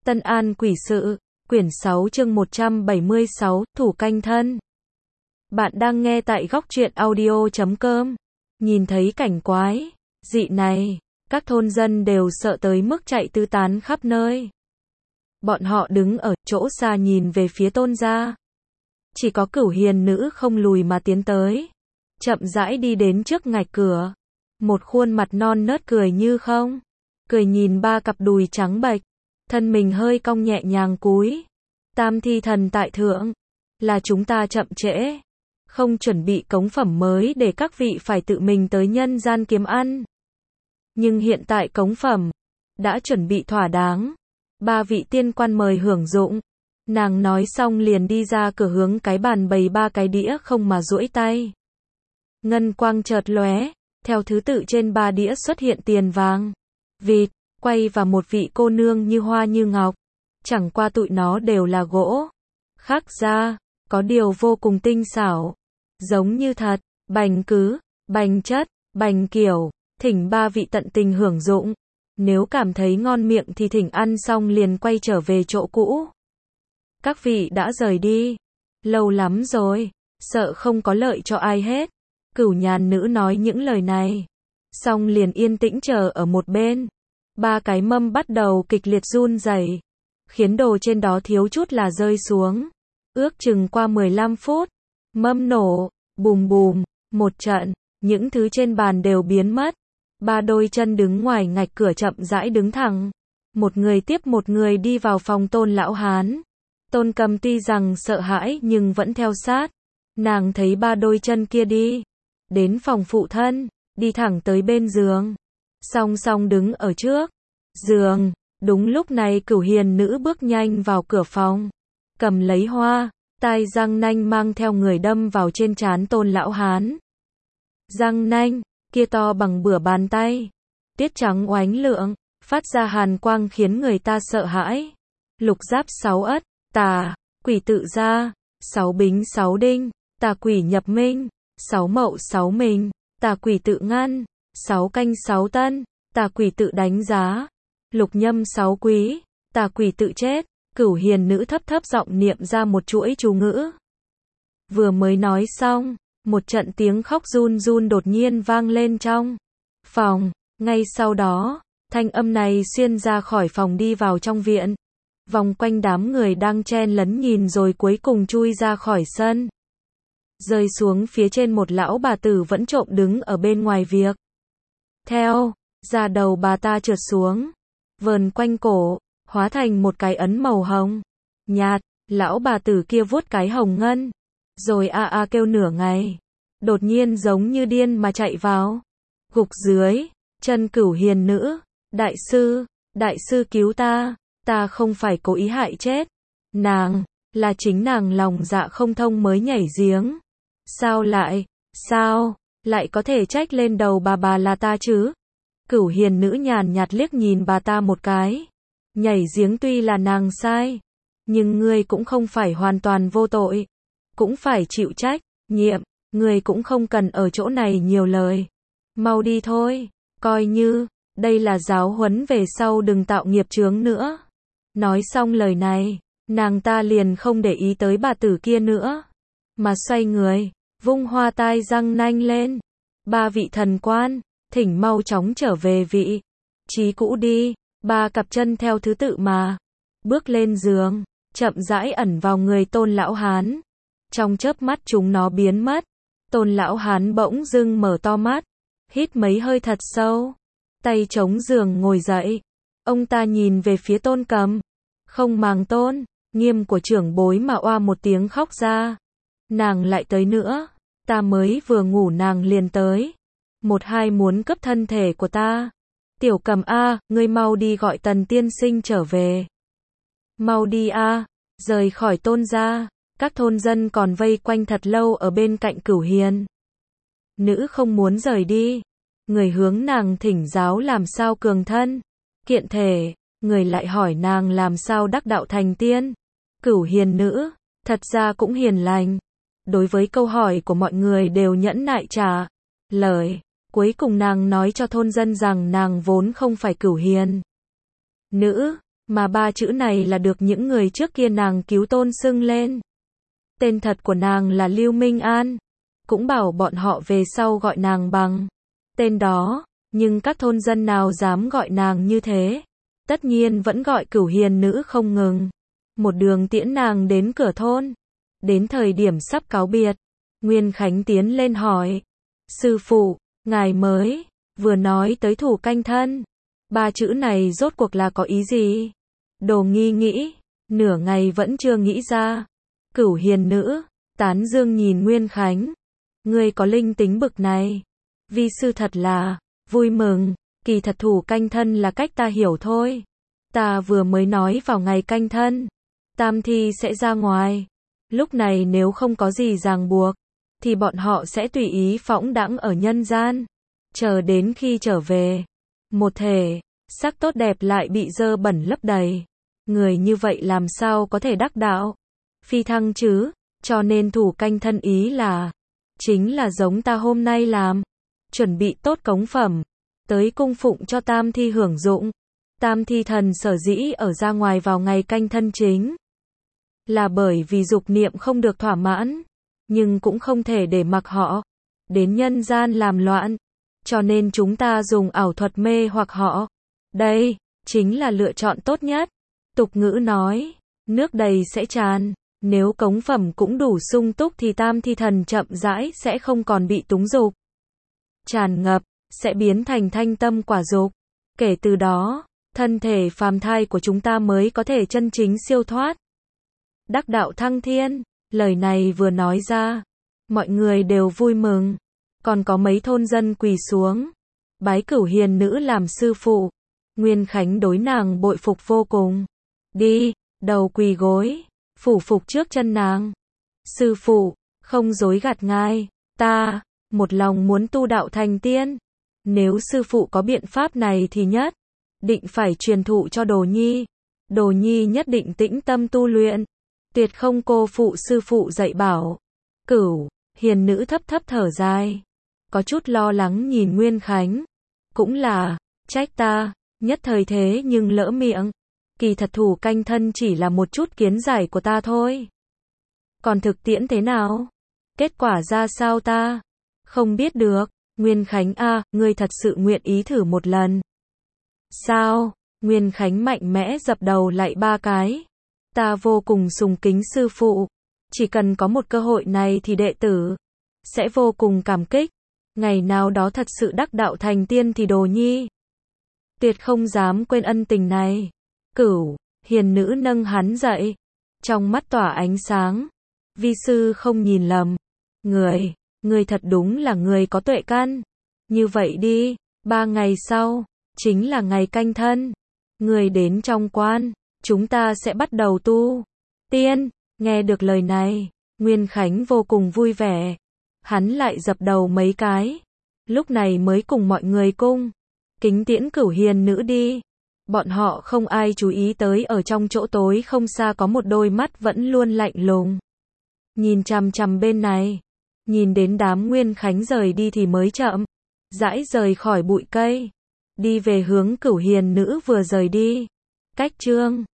Tân An Quỷ Sự, quyển 6 chương 176, Thủ Canh Thân. Bạn đang nghe tại góc truyện audio.com. Nhìn thấy cảnh quái dị này, các thôn dân đều sợ tới mức chạy tứ tán khắp nơi. Bọn họ đứng ở chỗ xa nhìn về phía Tôn gia. Chỉ có Cửu Hiền nữ không lùi mà tiến tới, chậm rãi đi đến trước ngạch cửa. Một khuôn mặt non nớt cười như không, cười nhìn ba cặp đùi trắng bệch, thân mình hơi cong nhẹ nhàng cúi. Tam thi thần tại thượng, là chúng ta chậm trễ, không chuẩn bị cống phẩm mới để các vị phải tự mình tới nhân gian kiếm ăn. Nhưng hiện tại cống phẩm đã chuẩn bị thỏa đáng, ba vị tiên quan mời hưởng dụng. Nàng nói xong liền đi ra cửa hướng cái bàn bày ba cái đĩa không mà duỗi tay. Ngân quang chợt lóe, theo thứ tự trên ba đĩa xuất hiện tiền vàng, vịt, quay và một vị cô nương như hoa như ngọc. Chẳng qua tụi nó đều là gỗ khắc ra, có điều vô cùng tinh xảo, giống như thật. Bành cứ, bành chất, bành kiểu, thỉnh ba vị tận tình hưởng dụng. Nếu cảm thấy ngon miệng thì thỉnh ăn xong liền quay trở về chỗ cũ. Các vị đã rời đi lâu lắm rồi, sợ không có lợi cho ai hết. Cửu Nhàn nữ nói những lời này, xong liền yên tĩnh chờ ở một bên. Ba cái mâm bắt đầu kịch liệt run rẩy, khiến đồ trên đó thiếu chút là rơi xuống. Ước chừng qua 15 phút, mâm nổ, bùm bùm, một trận, những thứ trên bàn đều biến mất. Ba đôi chân đứng ngoài ngạch cửa chậm rãi đứng thẳng. Một người tiếp một người đi vào phòng Tôn lão hán. Tôn Cầm tuy rằng sợ hãi nhưng vẫn theo sát. Nàng thấy ba đôi chân kia đi đến phòng phụ thân, đi thẳng tới bên giường, song song đứng ở trước giường. Đúng lúc này Cửu Hiền nữ bước nhanh vào cửa phòng, cầm lấy hoa, tai răng nanh mang theo người đâm vào trên trán Tôn lão hán. Răng nanh kia to bằng bửa bàn tay, tiết trắng oánh lượng, phát ra hàn quang khiến người ta sợ hãi. Lục giáp 6 ất, tà quỷ tự ra, 6 bính 6 đinh, tà quỷ nhập minh, 6 mậu 6 mình, tà quỷ tự ngăn, 6 canh 6 tân, tà quỷ tự đánh giá, lục nhâm 6 quý, tà quỷ tự chết. Cửu Hiền nữ thấp thấp giọng niệm ra một chuỗi chú ngữ. Vừa mới nói xong, một trận tiếng khóc run run đột nhiên vang lên trong phòng. Ngay sau đó, thanh âm này xuyên ra khỏi phòng đi vào trong viện, vòng quanh đám người đang chen lấn nhìn rồi cuối cùng chui ra khỏi sân, rơi xuống phía trên một lão bà tử vẫn trộm đứng ở bên ngoài việc. Theo da đầu bà ta trượt xuống, vờn quanh cổ, hóa thành một cái ấn màu hồng nhạt. Lão bà tử kia vuốt cái hồng ngân, rồi a a kêu nửa ngày, đột nhiên giống như điên mà chạy vào, gục dưới chân Cửu Hiền nữ. Đại sư cứu ta, ta không phải cố ý hại chết nàng, là chính nàng lòng dạ không thông mới nhảy giếng. Sao lại có thể trách lên đầu bà là ta chứ? Cửu Hiền nữ nhàn nhạt liếc nhìn bà ta một cái. Nhảy giếng tuy là nàng sai, nhưng ngươi cũng không phải hoàn toàn vô tội, cũng phải chịu trách nhiệm. Ngươi cũng không cần ở chỗ này nhiều lời, mau đi thôi, coi như đây là giáo huấn về sau đừng tạo nghiệp chướng nữa. Nói xong lời này, nàng ta liền không để ý tới bà tử kia nữa, mà xoay người, vung hoa tai răng nanh lên. Ba vị thần quan, thỉnh mau chóng trở về vị trí cũ đi. Ba cặp chân theo thứ tự mà bước lên giường, chậm rãi ẩn vào người Tôn lão hán. Trong chớp mắt chúng nó biến mất. Tôn lão hán bỗng dưng mở to mắt, hít mấy hơi thật sâu, tay chống giường ngồi dậy. Ông ta nhìn về phía Tôn Cầm, không màng tôn nghiêm của trưởng bối mà oa một tiếng khóc ra. Nàng lại tới nữa, ta mới vừa ngủ nàng liền tới, một hai muốn cướp thân thể của ta. Tiểu Cầm a, ngươi mau đi gọi Tần tiên sinh trở về. Mau đi a. Rời khỏi Tôn gia. Các thôn dân còn vây quanh thật lâu ở bên cạnh Cửu Hiền nữ không muốn rời đi. Người hướng nàng thỉnh giáo làm sao cường thân kiện thể, người lại hỏi nàng làm sao đắc đạo thành tiên. Cửu Hiền nữ thật ra cũng hiền lành, đối với câu hỏi của mọi người đều nhẫn nại trả lời. Cuối cùng nàng nói cho thôn dân rằng nàng vốn không phải Cửu Hiền nữ, Mà ba chữ này là được những người trước kia nàng cứu tôn xưng lên. Tên thật của nàng là Lưu Minh An. Cũng bảo bọn họ về sau gọi nàng bằng tên đó, nhưng các thôn dân nào dám gọi nàng như thế. Tất nhiên vẫn gọi Cửu Hiền Nữ không ngừng. Một đường tiễn nàng đến cửa thôn. Đến thời điểm sắp cáo biệt, Nguyên Khánh tiến lên hỏi. Sư phụ, ngài mới vừa nói tới thủ canh thân. Ba chữ này rốt cuộc là có ý gì? Đồ Nghi nghĩ, nửa ngày vẫn chưa nghĩ ra. Cửu Hiền Nữ, tán dương nhìn Nguyên Khánh. Ngươi có linh tính bực này. Vi sư thật là vui mừng, kỳ thật thủ canh thân là cách ta hiểu thôi. Ta vừa mới nói vào ngày canh thân, tam thi sẽ ra ngoài. Lúc này nếu không có gì ràng buộc, thì bọn họ sẽ tùy ý phõng đãng ở nhân gian. Chờ đến khi trở về, một thể sắc tốt đẹp lại bị dơ bẩn lấp đầy. Người như vậy làm sao có thể đắc đạo? Phi thăng chứ, cho nên thủ canh thân ý là, chính là giống ta hôm nay làm. Chuẩn bị tốt cống phẩm, tới cung phụng cho tam thi hưởng dụng. Tam thi thần sở dĩ ở ra ngoài vào ngày canh thân chính là bởi vì dục niệm không được thỏa mãn, nhưng cũng không thể để mặc họ đến nhân gian làm loạn, cho nên chúng ta dùng ảo thuật mê hoặc họ. Đây chính là lựa chọn tốt nhất. Tục ngữ nói, nước đầy sẽ tràn, nếu cống phẩm cũng đủ sung túc thì tam thi thần chậm rãi sẽ không còn bị túng dục tràn ngập, sẽ biến thành thanh tâm quả dục. Kể từ đó, thân thể phàm thai của chúng ta mới có thể chân chính siêu thoát, đắc đạo thăng thiên. Lời này vừa nói ra, mọi người đều vui mừng. Còn có mấy thôn dân quỳ xuống, bái Cửu Hiền Nữ làm sư phụ. Nguyên Khánh đối nàng bội phục vô cùng. Đi, đầu quỳ gối, phủ phục trước chân nàng. Sư phụ, không dối gạt ngài, ta một lòng muốn tu đạo thành tiên. Nếu sư phụ có biện pháp này thì nhất định phải truyền thụ cho Đồ Nhi. Đồ Nhi nhất định tĩnh tâm tu luyện, tuyệt không cô phụ sư phụ dạy bảo. Cửu Hiền Nữ thấp thấp thở dài, có chút lo lắng nhìn Nguyên Khánh. Cũng là, trách ta, nhất thời thế nhưng lỡ miệng. Kỳ thật thủ canh thân chỉ là một chút kiến giải của ta thôi. Còn thực tiễn thế nào? Kết quả ra sao ta không biết được. Nguyên Khánh a, ngươi thật sự nguyện ý thử một lần sao? Nguyên Khánh mạnh mẽ dập đầu lạy 3 cái. Ta vô cùng sùng kính sư phụ. Chỉ cần có một cơ hội này thì đệ tử sẽ vô cùng cảm kích. Ngày nào đó thật sự đắc đạo thành tiên thì Đồ Nhi tuyệt không dám quên ân tình này. Cửu Hiền Nữ nâng hắn dậy, trong mắt tỏa ánh sáng. Vi sư không nhìn lầm. Người thật đúng là người có tuệ căn. Như vậy đi, 3 ngày sau, chính là ngày canh thân. Người đến trong quan, chúng ta sẽ bắt đầu tu tiên. Nghe được lời này, Nguyên Khánh vô cùng vui vẻ. Hắn lại dập đầu mấy cái. Lúc này mới cùng mọi người cung kính tiễn Cửu Hiền Nữ đi. Bọn họ không ai chú ý tới ở trong chỗ tối không xa có một đôi mắt vẫn luôn lạnh lùng nhìn chằm chằm bên này. Nhìn đến đám Nguyên Khánh rời đi thì mới chậm rãi rời khỏi bụi cây, đi về hướng Cửu Hiền Nữ vừa rời đi. Cách chương